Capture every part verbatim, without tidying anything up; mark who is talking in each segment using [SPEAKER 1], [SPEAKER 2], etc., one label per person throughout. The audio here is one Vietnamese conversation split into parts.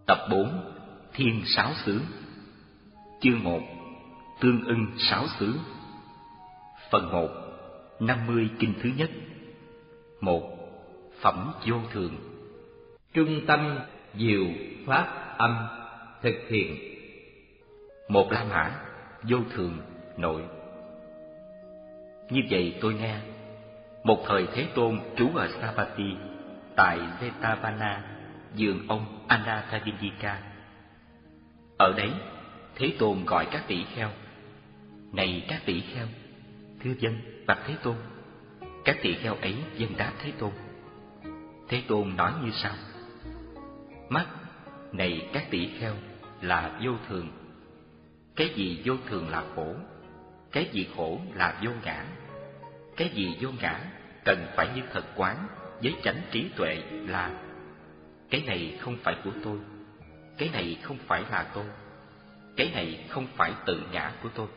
[SPEAKER 1] Tập bốn. Thiên Sáu Xứ. Chương một. Tương ưng sáu xứ. Phần một. Năm mươi kinh thứ nhất. Một. Phẩm vô thường.
[SPEAKER 2] Trung tâm diệu pháp âm thực hiện.
[SPEAKER 1] Một La Mã, vô thường, nội. Như vậy tôi nghe, một thời Thế Tôn trú ở Savatthi, tại Jetavana, vườn ông Anathapindika. Ở đấy, Thế Tôn gọi các tỷ kheo: "Này các tỷ kheo, thưa vâng, bạch Thế Tôn." Các tỷ kheo ấy vâng đáp Thế Tôn. Thế Tôn nói như sau: "Mắt, này các tỷ kheo, là vô thường. Cái gì vô thường là khổ, cái gì khổ là vô ngã. Cái gì vô ngã cần phải như thật quán với chánh trí tuệ là: cái này không phải của tôi, cái này không phải là tôi, cái này không phải tự ngã của tôi."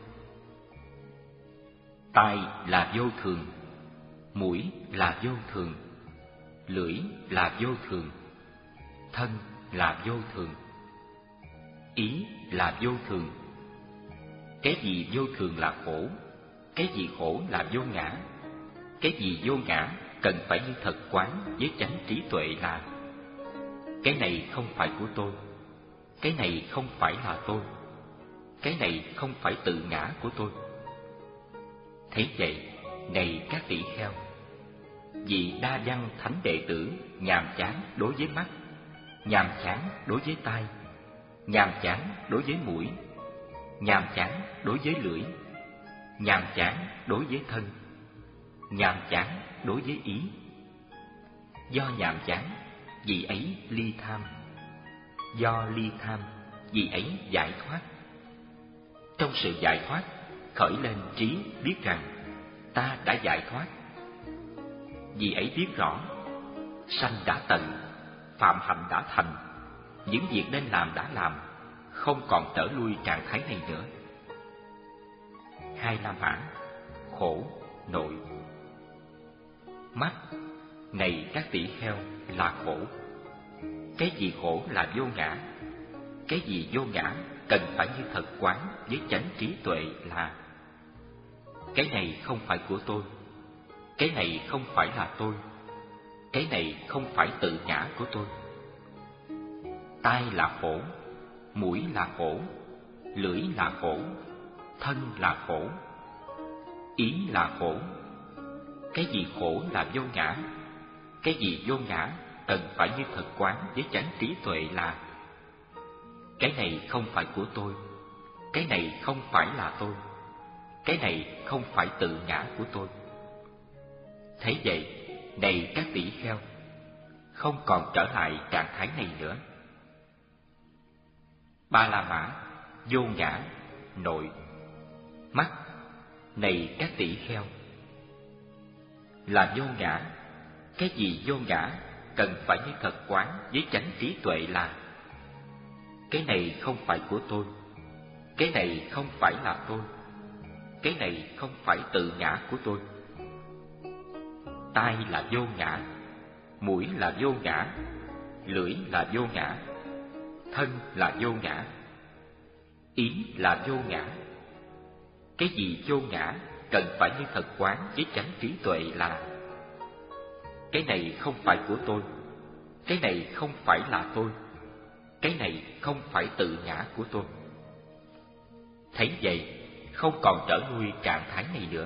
[SPEAKER 1] Tai là vô thường, mũi là vô thường, lưỡi là vô thường, thân là vô thường, ý là vô thường. Cái gì vô thường là khổ, cái gì khổ là vô ngã. Cái gì vô ngã cần phải như thật quán với chánh trí tuệ là: cái này không phải của tôi, cái này không phải là tôi, cái này không phải tự ngã của tôi. Thế vậy, này các tỷ kheo, vì đa văn thánh đệ tử nhàm chán đối với mắt, nhàm chán đối với tai, nhàm chán đối với mũi, nhàm chán đối với lưỡi, nhàm chán đối với thân, nhàm chán đối với ý. Do nhàm chán, vì ấy ly tham. Do ly tham, vì ấy giải thoát. Trong sự giải thoát, khởi lên trí biết rằng ta đã giải thoát. Vì ấy biết rõ, sanh đã tận, phạm hạnh đã thành, những việc nên làm đã làm, không còn trở lui trạng thái này nữa. Hai La Mã, khổ, nội. Mắt, này các tỷ kheo, là khổ. Cái gì khổ là vô ngã. Cái gì vô ngã cần phải như thật quán với chánh trí tuệ là: cái này không phải của tôi, cái này không phải là tôi, cái này không phải tự ngã của tôi. Tai là khổ, mũi là khổ, lưỡi là khổ, thân là khổ, ý là khổ. Cái gì khổ là vô ngã. Cái gì vô ngã cần phải như thật quán với chánh trí tuệ là: cái này không phải của tôi, cái này không phải là tôi, cái này không phải tự ngã của tôi. Thế vậy, này các tỷ kheo, không còn trở lại trạng thái này nữa. Ba La Mã, vô ngã, nội. Mắt, này các tỷ kheo, là vô ngã. Cái gì vô ngã cần phải như thật quán với chánh trí tuệ là: cái này không phải của tôi, cái này không phải là tôi, cái này không phải tự ngã của tôi. Tai là vô ngã, mũi là vô ngã, lưỡi là vô ngã, thân là vô ngã, ý là vô ngã. Cái gì vô ngã cần phải như thật quán với chánh trí tuệ là: cái này không phải của tôi, cái này không phải là tôi, cái này không phải tự ngã của tôi. Thấy vậy, không còn trở lui trạng thái này nữa.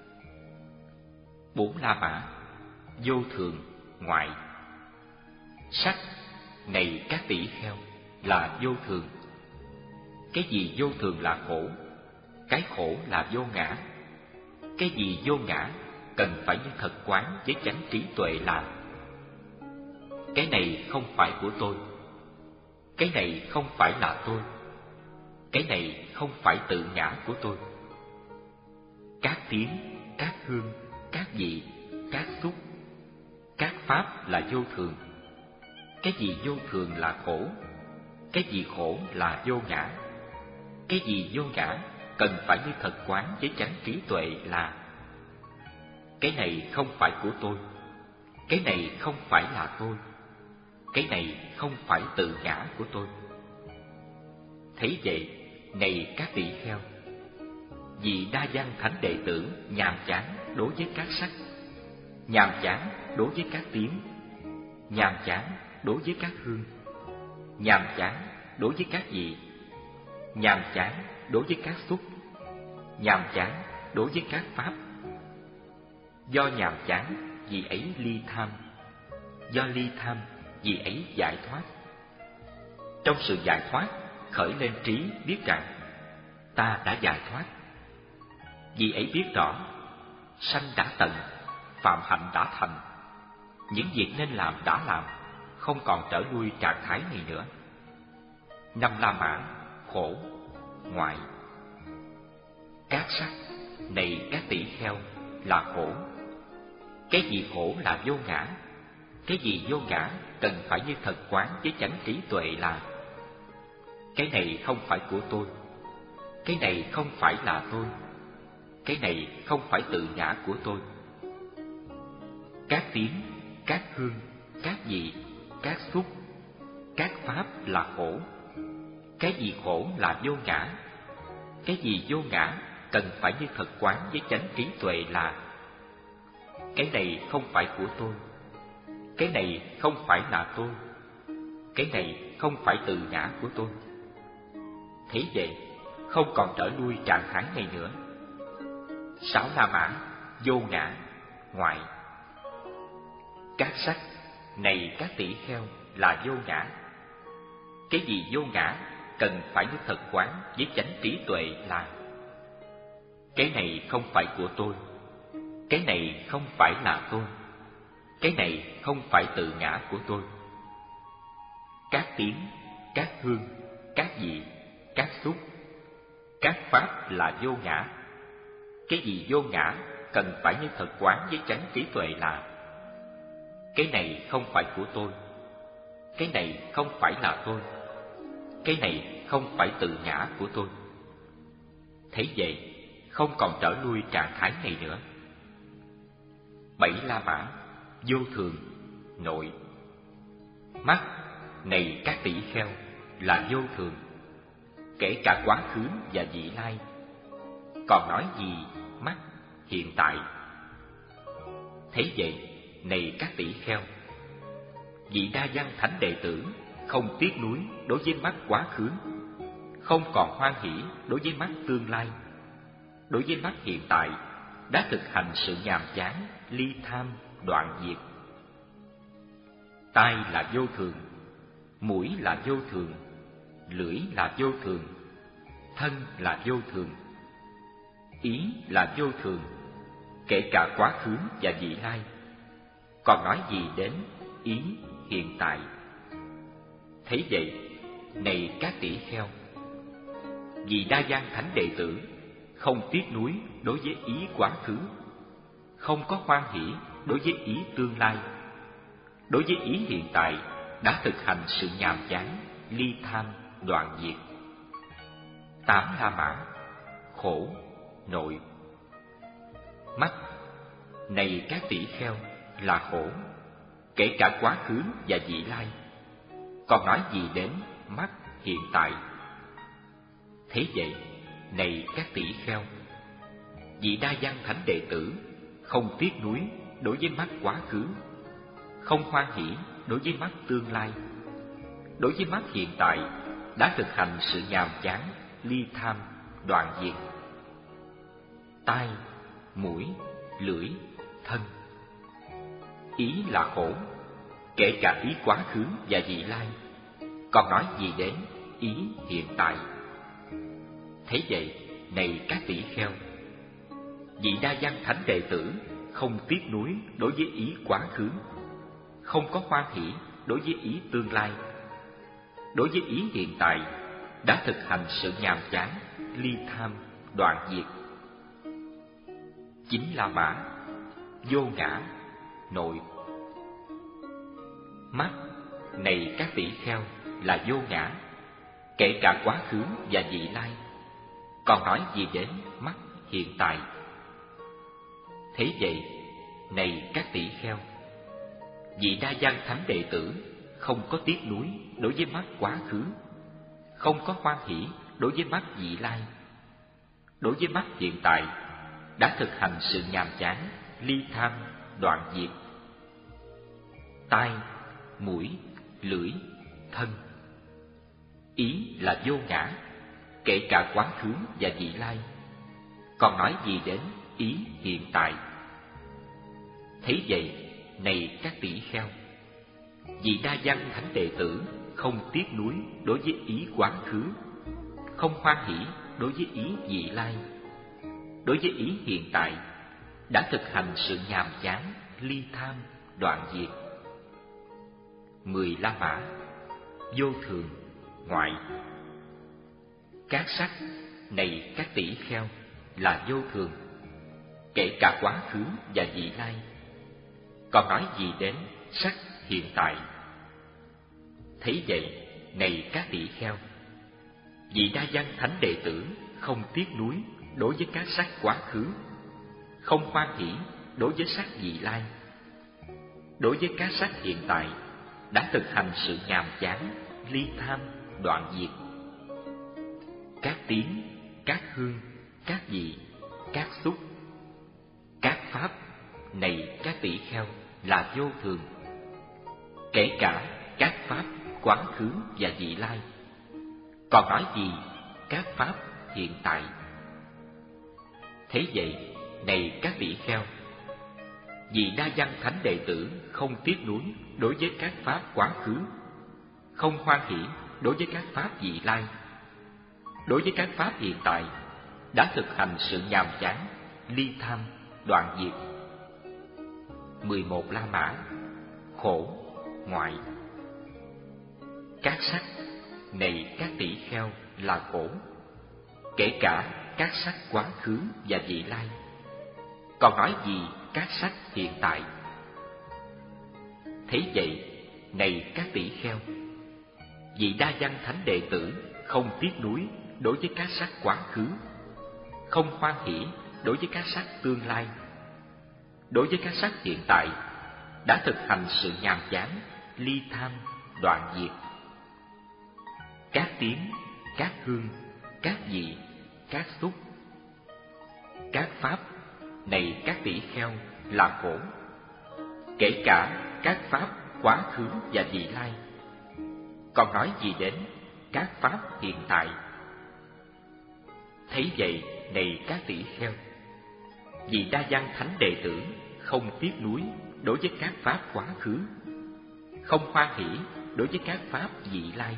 [SPEAKER 1] Bốn La Mã, vô thường, ngoại. Sắc, này các tỷ kheo, là vô thường. Cái gì vô thường là khổ, cái khổ là vô ngã. Cái gì vô ngã cần phải như thật quán với chánh trí tuệ là: cái này không phải của tôi, cái này không phải là tôi, cái này không phải tự ngã của tôi. Các tiếng, các hương, các vị, các xúc, các pháp là vô thường. Cái gì vô thường là khổ, cái gì khổ là vô ngã. Cái gì vô ngã cần phải như thật quán với chánh trí tuệ là: cái này không phải của tôi, cái này không phải là tôi, cái này không phải tự ngã của tôi. Thấy vậy, này các tỳ kheo, vì đa văn thánh đệ tử nhàm chán đối với các sắc, nhàm chán đối với các tiếng, nhàm chán đối với các hương, nhàm chán đối với các vị, nhàm chán đối với các xúc, nhàm chán đối với các pháp. Do nhàm chán, vì ấy ly tham, do ly tham, vì ấy giải thoát. Trong sự giải thoát, khởi lên trí biết rằng ta đã giải thoát. Vì ấy biết rõ, sanh đã tận, phạm hạnh đã thành. Những việc nên làm đã làm, không còn trở lui trạng thái này nữa. Năm la mã, khổ, ngoại. Các sắc, này các tỷ kheo, là khổ. Cái gì khổ là vô ngã. Cái gì vô ngã cần phải như thật quán với chánh trí tuệ là cái này không phải của tôi, cái này không phải là tôi, cái này không phải tự ngã của tôi. Các tiếng, các hương, các vị, các xúc, các pháp là khổ. Cái gì khổ là vô ngã. Cái gì vô ngã cần phải như thật quán với chánh trí tuệ là cái này không phải của tôi, cái này không phải là tôi, cái này không phải tự ngã của tôi. Thế vậy, không còn trở lui trạng thái này nữa. Sáu la mã, vô ngã, ngoại. Các sắc, này các tỷ kheo, là vô ngã. Cái gì vô ngã cần phải như thật quán với chánh trí tuệ là cái này không phải của tôi, cái này không phải là tôi, cái này không phải tự ngã của tôi. Các tiếng, các hương, các vị, các xúc, các pháp là vô ngã. Cái gì vô ngã cần phải như thật quán với chánh trí tuệ là cái này không phải của tôi, cái này không phải là tôi, cái này không phải tự ngã của tôi. Thấy vậy, không còn trở lui trạng thái này nữa. Bảy la mã, vô thường, nội. Mắt, này các tỷ kheo, là vô thường, kể cả quá khứ và vị lai. Còn nói gì mắt, hiện tại. Thế vậy, này các tỷ kheo, vị đa văn thánh đệ tử không tiếc nuối đối với mắt quá khứ, không còn hoan hỷ đối với mắt tương lai. Đối với mắt hiện tại, đã thực hành sự nhàm chán, ly tham, đoạn diệt. Tai là vô thường, mũi là vô thường, lưỡi là vô thường, thân là vô thường, ý là vô thường, kể cả quá khứ và vị lai. Còn nói gì đến ý hiện tại. Thấy vậy, này các tỷ kheo, vì đa văn thánh đệ tử không tiếc nuối đối với ý quá khứ, không có hoan hỷ đối với ý tương lai. Đối với ý hiện tại, đã thực hành sự nhàm chán, ly tham, đoạn diệt. Tám la mã, khổ, nội. Mắt, này các tỷ kheo, là khổ, kể cả quá khứ và vị lai. Còn nói gì đến mắt hiện tại. Thế vậy, này các tỷ kheo, vị đa văn thánh đệ tử không tiếc nuối đối với mắt quá khứ, không hoan hỷ đối với mắt tương lai. Đối với mắt hiện tại, đã thực hành sự nhàm chán, ly tham, đoạn diệt. Tai, mũi, lưỡi, thân. Ý là khổ, kể cả ý quá khứ và vị lai. Còn nói gì đến ý hiện tại. Thế vậy, này các tỷ kheo, vị đa văn thánh đệ tử không tiếc nuối đối với ý quá khứ, không có hoan hỷ đối với ý tương lai. Đối với ý hiện tại, đã thực hành sự nhàm chán, ly tham, đoạn diệt. Chín la mã, vô ngã, nội. Mắt, này các tỷ kheo, là vô ngã, kể cả quá khứ và vị lai. Còn nói gì đến mắt hiện tại. Thế vậy, này các tỷ kheo, vị đa văn thánh đệ tử không có tiếc nuối đối với mắt quá khứ, không có hoan hỷ đối với mắt vị lai. Đối với mắt hiện tại, đã thực hành sự nhàm chán, ly tham, đoạn diệt. Tai, mũi, lưỡi, thân. Ý là vô ngã, kể cả quá khứ và vị lai. Còn nói gì đến ý hiện tại? Thấy vậy, này các tỷ kheo, vị đa văn thánh đệ tử không tiếc nuối đối với ý quá khứ, không hoan hỷ đối với ý vị lai. Đối với ý hiện tại, đã thực hành sự nhàm chán, ly tham, đoạn diệt. Mười la mã, vô thường, ngoại. Các sắc, này các tỷ kheo, là vô thường, kể cả quá khứ và vị lai. Còn nói gì đến sắc hiện tại? Thấy vậy, này các tỷ kheo, vị đa văn thánh đệ tử không tiếc nuối đối với các sắc quá khứ, không hoan hỷ đối với sắc vị lai. Đối với các sắc hiện tại, đã thực hành sự nhàm chán, ly tham, đoạn diệt. Các tiếng, các hương, các vị, các xúc, các pháp, này các tỷ kheo, là vô thường, kể cả các pháp quá khứ và vị lai. Còn nói gì các pháp hiện tại? Thế vậy, này các tỷ kheo, vị đa văn thánh đệ tử không tiếc nuối đối với các pháp quá khứ, không hoan hỷ đối với các pháp vị lai. Đối với các pháp hiện tại, đã thực hành sự nhàm chán, ly tham, đoạn diệt. Mười một la mã, khổ, ngoại. Các sắc, này các tỷ kheo, là khổ, kể cả các sắc quá khứ và vị lai. Còn nói gì các sắc hiện tại? Thấy vậy, này các tỷ kheo, vị đa văn thánh đệ tử không tiếc nuối đối với các sắc quá khứ, không hoan hỷ đối với các sắc tương lai. Đối với các sắc hiện tại, đã thực hành sự nhàm chán, ly tham, đoạn diệt. Các tiếng, các hương, các vị, các xúc, các pháp, này các tỷ kheo, là khổ, kể cả các pháp quá khứ và vị lai. Còn nói gì đến các pháp hiện tại? Thấy vậy, này các tỷ kheo, vị đa văn thánh đệ tử không tiếc nuối đối với các pháp quá khứ, không hoan hỷ đối với các pháp vị lai.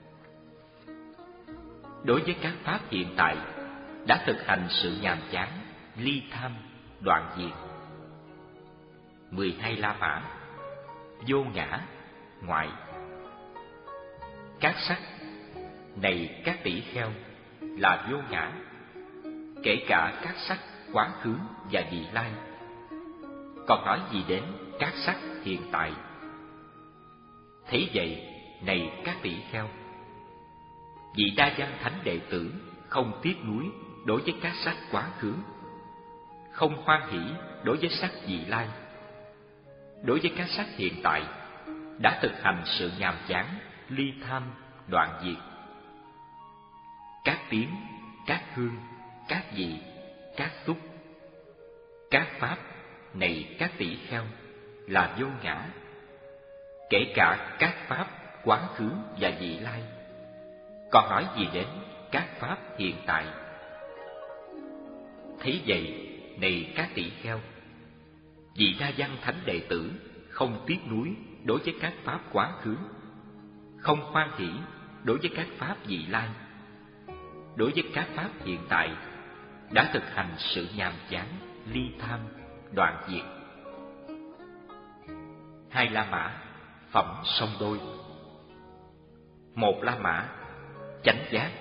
[SPEAKER 1] Đối với các pháp hiện tại, đã thực hành sự nhàm chán, ly tham, đoạn diệt. Mười hai la mã, vô ngã, ngoại. Các sắc, này các tỷ kheo, là vô ngã, kể cả các sắc quá khứ và vị lai. Còn nói gì đến các sắc hiện tại? Thấy vậy, này các tỷ kheo, vị đa văn thánh đệ tử không tiếc nuối đối với các sắc quá khứ, không hoan hỷ đối với sắc vị lai. Đối với các sắc hiện tại, đã thực hành sự nhàm chán, ly tham, đoạn diệt. Các tiếng, các hương, các vị, các xúc, các pháp, này các tỷ kheo, là vô ngã, kể cả các pháp quá khứ và vị lai. Còn nói gì đến các pháp hiện tại? Thấy vậy, này các tỷ kheo, vị đa văn thánh đệ tử không tiếc nuối đối với các pháp quá khứ, không hoan hỷ đối với các pháp vị lai. Đối với các pháp hiện tại, đã thực hành sự nhàm chán, ly tham, đoạn diệt. Hai la mã, phẩm song đôi. Một la mã, chánh giác.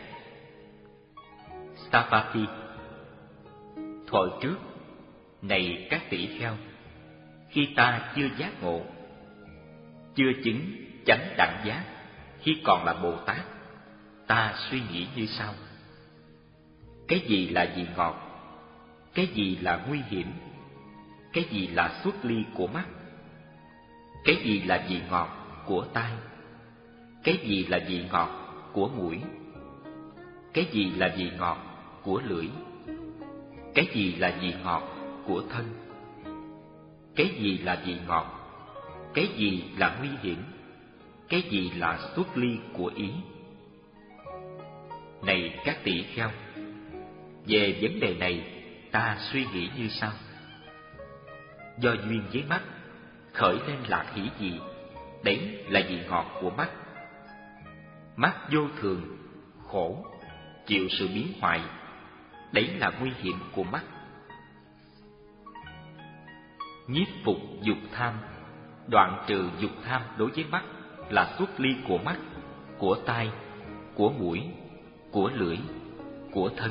[SPEAKER 1] Stapati. Thuở trước, này các tỷ kheo, khi ta chưa giác ngộ, chưa chứng chánh đẳng giác, khi còn là Bồ Tát, ta suy nghĩ như sau: cái gì là vị ngọt? Cái gì là nguy hiểm? Cái gì là xuất ly của mắt? Cái gì là vị ngọt của tai? Cái gì là vị ngọt của mũi? Cái gì là vị ngọt của lưỡi? Cái gì là vị ngọt của thân? Cái gì là vị ngọt? Cái gì là nguy hiểm? Cái gì là xuất ly của ý? Này các tỷ kheo, về vấn đề này ta suy nghĩ như sau. Do duyên với mắt, khởi lên lạc hỷ gì? Đấy là vị ngọt của mắt. Mắt vô thường, khổ, chịu sự biến hoại, đấy là nguy hiểm của mắt. Nhiếp phục dục tham, đoạn trừ dục tham đối với mắt là xuất ly của mắt, của tai, của mũi, của lưỡi, của thân.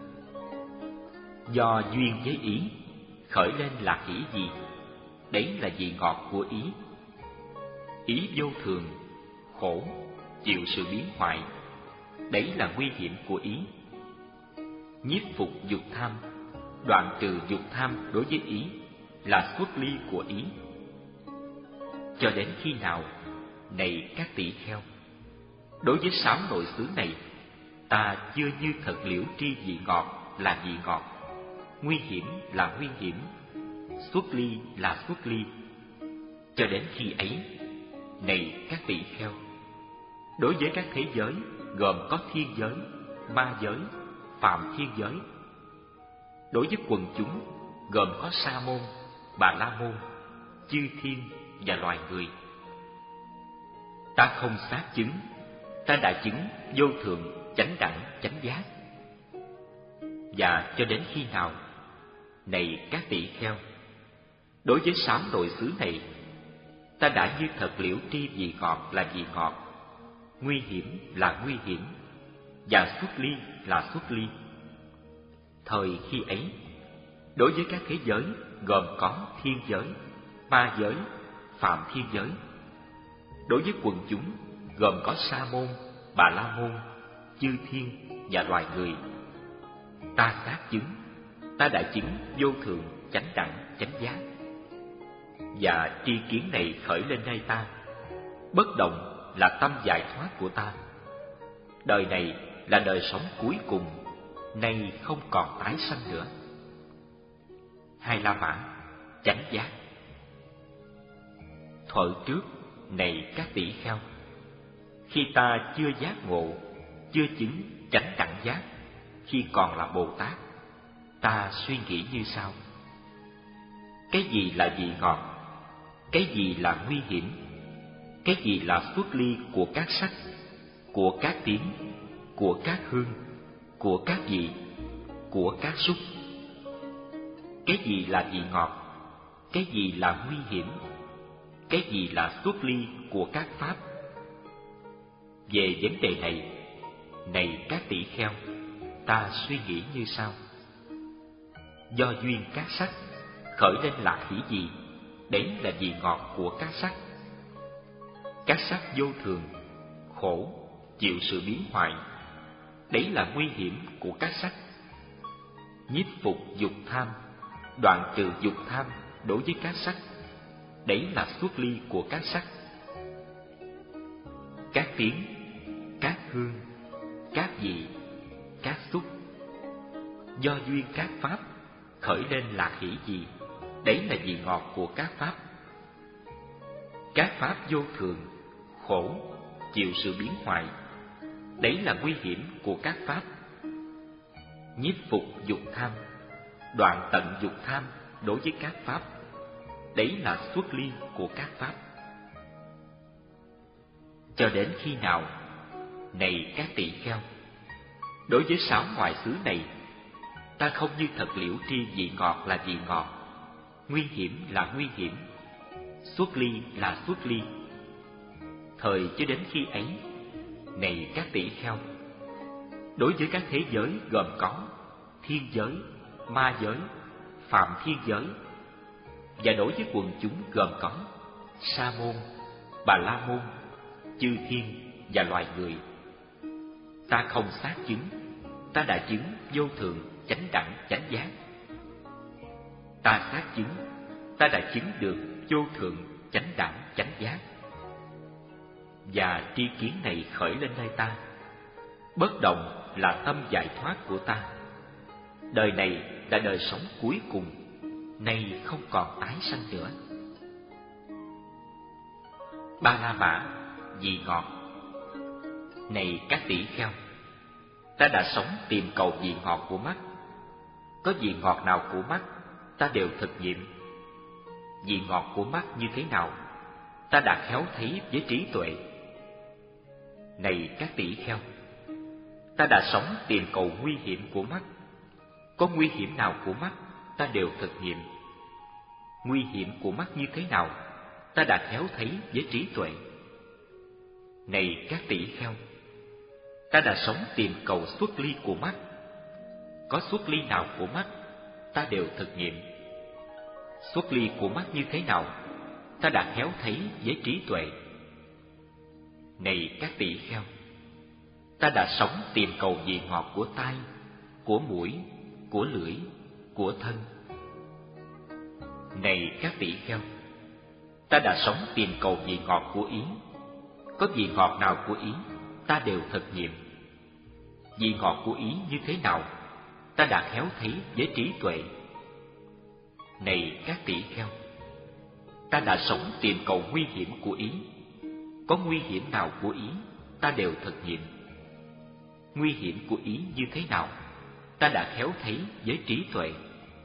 [SPEAKER 1] Do duyên với ý, khởi lên lạc hỷ gì? Đấy là vị ngọt của ý. Ý vô thường, khổ, chịu sự biến hoại, đấy là nguy hiểm của ý. Nhiếp phục dục tham, đoạn trừ dục tham đối với ý là xuất ly của ý. Cho đến khi nào, này các tỷ kheo, đối với sáu nội xứ này, ta chưa như thật liễu tri vị ngọt là vị ngọt, nguy hiểm là nguy hiểm, xuất ly là xuất ly. Cho đến khi ấy, này các tỷ kheo, đối với các thế giới gồm có thiên giới, ma giới, phạm thiên giới, đối với quần chúng gồm có sa môn, bà la môn, chư thiên và loài người, ta không xác chứng, ta đã chứng vô thượng chánh đẳng chánh giác. Và cho đến khi nào, này các tỷ kheo, đối với sáu nội xứ này, ta đã như thật liễu tri vị ngọt là vị ngọt, nguy hiểm là nguy hiểm, và xuất ly là xuất ly. Thời khi ấy, đối với các thế giới gồm có thiên giới, ma giới, phạm thiên giới, đối với quần chúng gồm có sa môn, bà la môn, chư thiên và loài người, ta xác chứng, ta đã chứng vô thượng chánh đẳng chánh giác. Và tri kiến này khởi lên nơi ta, bất động là tâm giải thoát của ta. Đời này là đời sống cuối cùng, nay không còn tái sanh nữa. Hai La Mã, chánh giác. Thuở trước, này các tỷ kheo, khi ta chưa giác ngộ, chưa chứng chánh đẳng giác, khi còn là Bồ Tát, ta suy nghĩ như sau. Cái gì là vị ngọt? Cái gì là nguy hiểm? Cái gì là xuất ly của các sắc, của các tiếng, của các hương, của các vị, của các xúc? Cái gì là vị ngọt? Cái gì là nguy hiểm? Cái gì là xuất ly của các pháp? Về vấn đề này, này các tỷ kheo, ta suy nghĩ như sau. Do duyên các sắc, khởi lên lạc hỷ gì? Đấy là vị ngọt của các sắc. Các sắc vô thường, khổ, chịu sự biến hoại, đấy là nguy hiểm của các sắc. Nhiếp phục dục tham, đoạn trừ dục tham đối với các sắc, đấy là xuất ly của các sắc. Các tiếng, các hương, các vị, các xúc, do duyên các pháp, khởi lên lạc hỷ gì? Đấy là vị ngọt của các pháp. Các pháp vô thường, khổ, chịu sự biến hoại, đấy là nguy hiểm của các pháp. Nhiếp phục dục tham, đoạn tận dục tham đối với các pháp, đấy là xuất ly của các pháp. Cho đến khi nào, này các tỷ kheo, đối với sáu ngoại xứ này, ta không như thật liễu tri vị ngọt là vị ngọt, nguy hiểm là nguy hiểm, xuất ly là xuất ly. Thời cho đến khi ấy, này các tỷ kheo, đối với các thế giới gồm có thiên giới, ma giới, phạm thiên giới, và đối với quần chúng gồm có sa môn, bà la môn, chư thiên và loài người, ta không xác chứng, ta đã chứng vô thượng chánh đẳng chánh giác. Ta xác chứng, ta đã chứng được vô thượng chánh đẳng chánh giác. và tri kiến này khởi lên nơi ta. Bất động là tâm giải thoát của ta. Đời này là đời sống cuối cùng, nay không còn tái sanh nữa. Ba la mã, vị ngọt. Này các tỷ kheo, ta đã sống tìm cầu vị ngọt của mắt. Có vị ngọt nào của mắt, ta đều thực nghiệm. Vị ngọt của mắt như thế nào, ta đã khéo thấy với trí tuệ. Này các tỷ kheo, ta đã sống tìm cầu nguy hiểm của mắt. Có nguy hiểm nào của mắt, ta đều thực nghiệm. Nguy hiểm của mắt như thế nào, ta đã khéo thấy với trí tuệ. Này các tỷ kheo, ta đã sống tìm cầu xuất ly của mắt. Có xuất ly nào của mắt, ta đều thực nghiệm. Xuất ly của mắt như thế nào, ta đã khéo thấy với trí tuệ. Này các tỷ kheo, ta đã sống tìm cầu vị ngọt của tai, của mũi, của lưỡi, của thân. Này các tỷ kheo, ta đã sống tìm cầu vị ngọt của ý. Có vị ngọt nào của ý, ta đều thực nghiệm. Vị ngọt của ý như thế nào, ta đã khéo thấy với trí tuệ. Này các tỷ kheo, ta đã sống tìm cầu nguy hiểm của ý. Có nguy hiểm nào của ý, ta đều thực nghiệm. Nguy hiểm của ý như thế nào, ta đã khéo thấy với trí tuệ.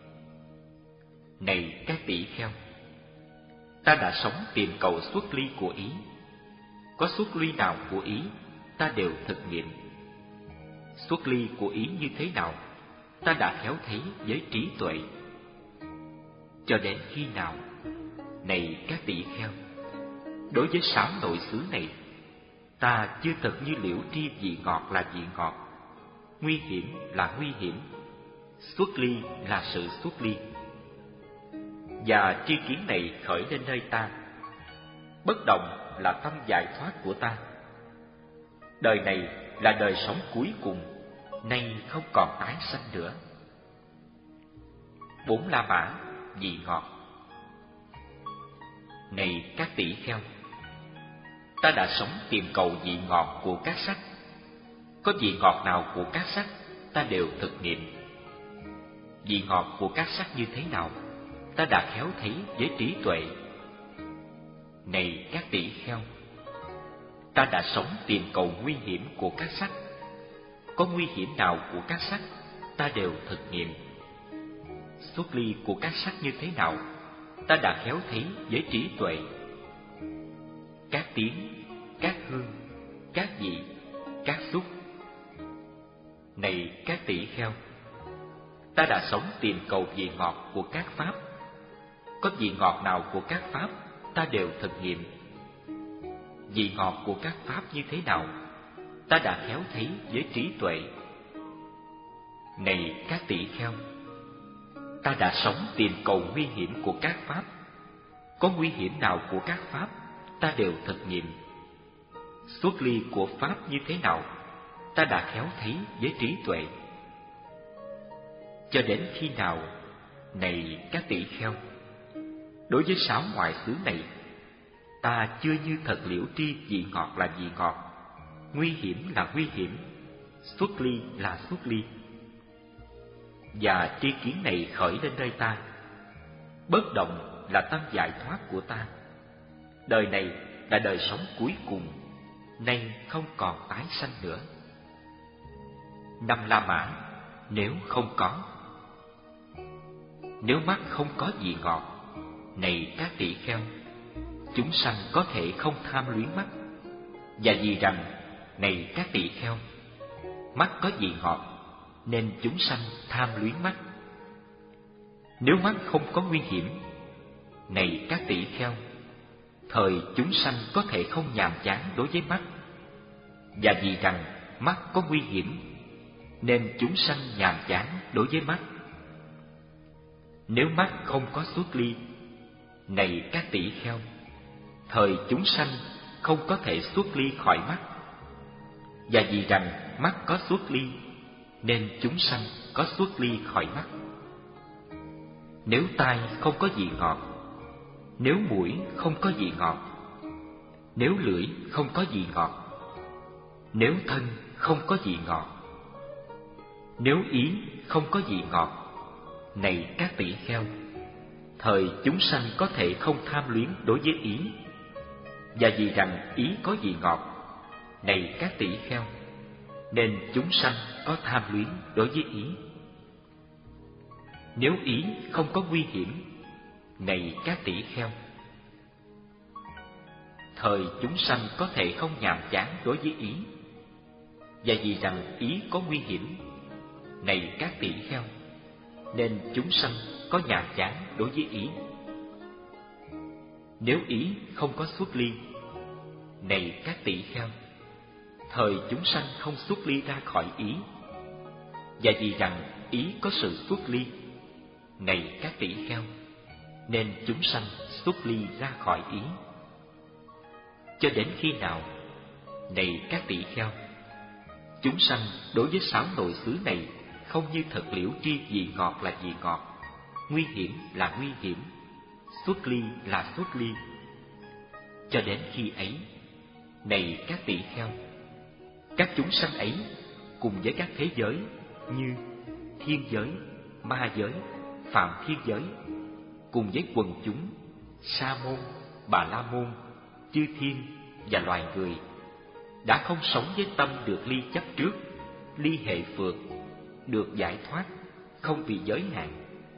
[SPEAKER 1] Này các tỷ kheo, ta đã sống tìm cầu xuất ly của ý. Có xuất ly nào của ý, ta đều thực nghiệm. Xuất ly của ý như thế nào, ta đã khéo thấy với trí tuệ. Cho đến khi nào, này các tỷ kheo, đối với sáu nội xứ này, ta chưa thật như liễu tri vị ngọt là vị ngọt, nguy hiểm là nguy hiểm, xuất ly là sự xuất ly. Và tri kiến này khởi lên nơi ta. Bất động là tâm giải thoát của ta. Đời này là đời sống cuối cùng, nay không còn tái sanh nữa. Bốn la mã, vị ngọt. Này các tỷ kheo, ta đã sống tìm cầu vị ngọt của các sắc. Có vị ngọt nào của các sắc, ta đều thực nghiệm. Vị ngọt của các sắc như thế nào, ta đã khéo thấy với trí tuệ. Này các tỷ kheo, ta đã sống tìm cầu nguy hiểm của các sắc. Có nguy hiểm nào của các sắc, ta đều thực nghiệm. Xuất ly của các sắc như thế nào, ta đã khéo thấy với trí tuệ. Các tiếng, các hương, các vị, các xúc. Này các tỷ kheo, ta đã sống tìm cầu vị ngọt của các pháp. Có vị ngọt nào của các pháp, ta đều thực nghiệm. Vị ngọt của các pháp như thế nào, ta đã khéo thấy với trí tuệ. Này các tỷ kheo, ta đã sống tìm cầu nguy hiểm của các pháp. Có nguy hiểm nào của các pháp, ta đều thực nghiệm. Xuất ly của pháp như thế nào, ta đã khéo thấy với trí tuệ. Cho đến khi nào, này các tỷ kheo, đối với sáu ngoại xứ này, ta chưa như thật liễu tri vị ngọt là vị ngọt, nguy hiểm là nguy hiểm, xuất ly là xuất ly. Và tri kiến này khởi lên nơi ta. Bất động là tâm giải thoát của ta. Đời này là đời sống cuối cùng, nay không còn tái sanh nữa. Năm la mã, nếu không có. Nếu mắt không có vị ngọt, này các tỷ kheo, chúng sanh có thể không tham luyến mắt. Và vì rằng, này các tỷ kheo, mắt có vị ngọt, nên chúng sanh tham luyến mắt. Nếu mắt không có nguy hiểm, này các tỷ kheo, thời chúng sanh có thể không nhàm chán đối với mắt. Và vì rằng mắt có nguy hiểm, nên chúng sanh nhàm chán đối với mắt. Nếu mắt không có xuất ly, này các tỷ kheo, thời chúng sanh không có thể xuất ly khỏi mắt. Và vì rằng mắt có xuất ly, nên chúng sanh có xuất ly khỏi mắt. Nếu tai không có vị ngọt, nếu mũi không có vị ngọt, nếu lưỡi không có vị ngọt, nếu thân không có vị ngọt, nếu ý không có vị ngọt, này các tỷ kheo, thời chúng sanh có thể không tham luyến đối với ý, và vì rằng ý có vị ngọt, này các tỷ kheo, nên chúng sanh có tham luyến đối với ý. Nếu ý không có nguy hiểm, này các tỷ kheo, thời chúng sanh có thể không nhàm chán đối với ý, và vì rằng ý có nguy hiểm, này các tỷ kheo, nên chúng sanh có nhàm chán đối với ý. Nếu ý không có xuất ly, này các tỷ kheo, thời chúng sanh không xuất ly ra khỏi ý, và vì rằng ý có sự xuất ly, này các tỷ kheo, nên chúng sanh xuất ly ra khỏi ý. Cho đến khi nào, này các tỷ kheo, chúng sanh đối với sáu nội xứ này không như thật liễu tri vị ngọt là vị ngọt, nguy hiểm là nguy hiểm, xuất ly là xuất ly. Cho đến khi ấy, này các tỷ kheo, các chúng sanh ấy cùng với các thế giới như thiên giới, ma giới, phạm thiên giới, cùng với quần chúng, sa môn, bà la môn, chư thiên và loài người, đã không sống với tâm được ly chấp trước, ly hệ phược, được giải thoát, không bị giới hạn.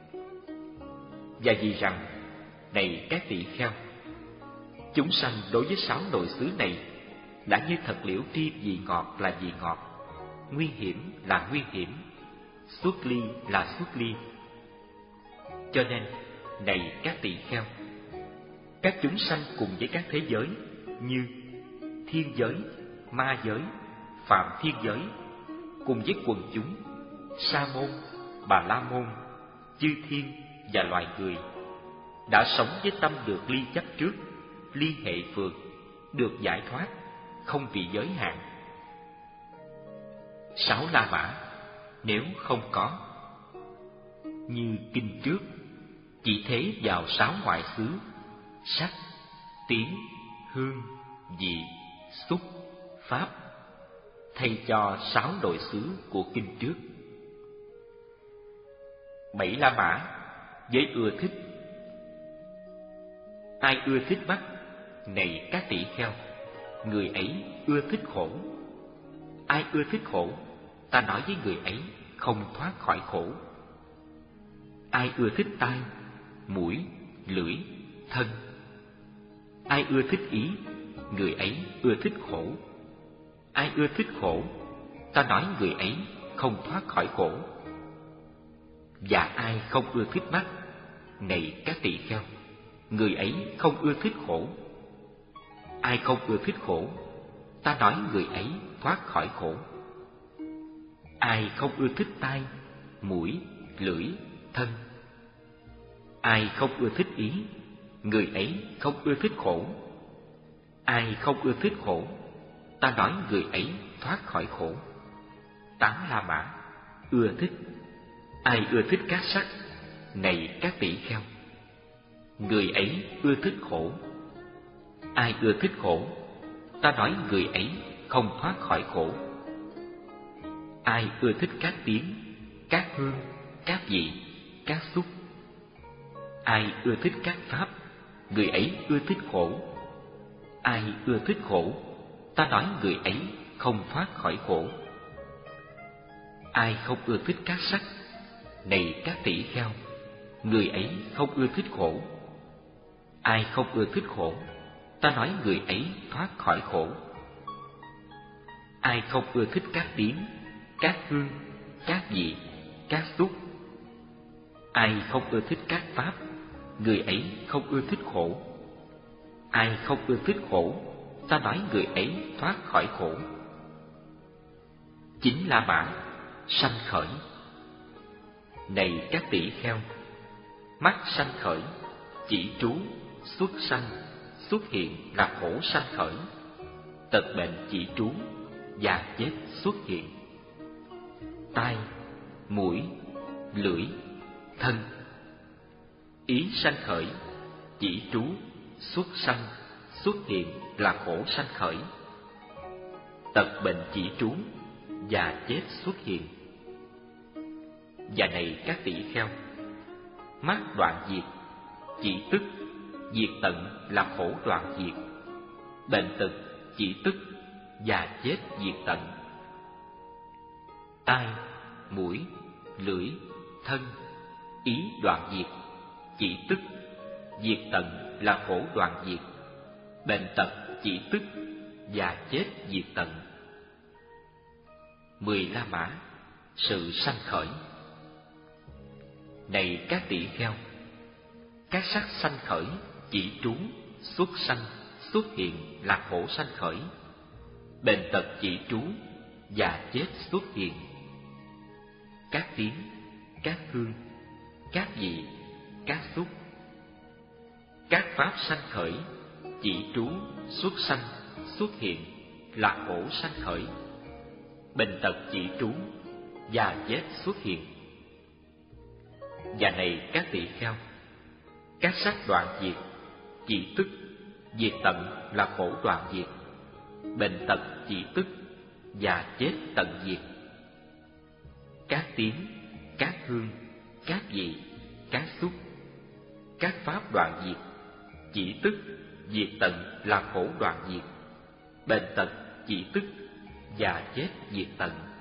[SPEAKER 1] Và vì rằng, này các tỷ kheo, chúng sanh đối với sáu nội xứ này đã như thật liễu tri vị ngọt là vị ngọt, nguy hiểm là nguy hiểm, xuất ly là xuất ly. Cho nên, này các tỷ kheo, các chúng sanh cùng với các thế giới như thiên giới, ma giới, phạm thiên giới, cùng với quần chúng, sa môn, bà la môn, chư thiên và loài người, đã sống với tâm được ly chấp trước, ly hệ phược, được giải thoát, không bị giới hạn. Sáu La Mã nếu không có, như kinh trước, chỉ thế vào sáu ngoại xứ: sắc, tiếng, hương, vị, xúc, pháp, thay cho sáu nội xứ của kinh trước. Bảy La Mã với ưa thích. Ai ưa thích mắt, này các tỷ kheo, người ấy ưa thích khổ. Ai ưa thích khổ, ta nói với người ấy không thoát khỏi khổ. Ai ưa thích tai, mũi, lưỡi, thân, ai ưa thích ý, người ấy ưa thích khổ. Ai ưa thích khổ, ta nói người ấy không thoát khỏi khổ. Và ai không ưa thích mắt, này các tỳ kheo, người ấy không ưa thích khổ. Ai không ưa thích khổ, ta nói người ấy thoát khỏi khổ. Ai không ưa thích tai, mũi, lưỡi, thân, ai không ưa thích ý, người ấy không ưa thích khổ. Ai không ưa thích khổ, ta nói người ấy thoát khỏi khổ. Tán La Mã ưa thích. Ai ưa thích các sắc, này các tỷ kheo, người ấy ưa thích khổ. Ai ưa thích khổ, ta nói người ấy không thoát khỏi khổ. Ai ưa thích các tiếng, các hương, các vị, các xúc, ai ưa thích các pháp, người ấy ưa thích khổ. Ai ưa thích khổ, ta nói người ấy không thoát khỏi khổ. Ai không ưa thích các sắc, này các tỷ kheo, người ấy không ưa thích khổ. Ai không ưa thích khổ, ta nói người ấy thoát khỏi khổ. Ai không ưa thích các tiếng, các hương, các vị, các xúc, ai không ưa thích các pháp, người ấy không ưa thích khổ. Ai không ưa thích khổ, ta nói người ấy thoát khỏi khổ. Chính La Mã sanh khởi. Này các tỷ kheo, mắt sanh khởi, chỉ trú, xuất sanh, xuất hiện là khổ sanh khởi. Tật bệnh chỉ trú, già chết xuất hiện. Tai, mũi, lưỡi, thân, ý sanh khởi, chỉ trú, xuất sanh, xuất hiện là khổ sanh khởi. Tật bệnh chỉ trú, già chết xuất hiện. Và này các tỷ kheo, mát đoạn diệt, chỉ tức diệt tận là khổ đoạn diệt. Bệnh tật chỉ tức, già chết diệt tận. Tai, mũi, lưỡi, thân, ý đoạn diệt, chỉ tức diệt tận là khổ đoạn diệt. Bệnh tật chỉ tức, già chết diệt tận. Mười la mã, sự sanh khởi. Này các tỷ kheo, các sắc sanh khởi chỉ trú, xuất sanh, xuất hiện là khổ sanh khởi. Bệnh tật chỉ trú, già chết xuất hiện. Các tiếng, các hương, các vị, các xúc, các pháp sanh khởi chỉ trú, xuất sanh, xuất hiện là khổ sanh khởi. Bệnh tật chỉ trú, già chết xuất hiện. Và này các tỷ kheo, các sắc đoạn diệt, chỉ tức diệt tận là khổ đoạn diệt. Bệnh tật chỉ tức, già chết tận diệt. Các tiếng, các hương, các vị, các xúc, các pháp đoạn diệt, chỉ tức diệt tận là khổ đoạn diệt. Bệnh tật chỉ tức, già chết diệt tận.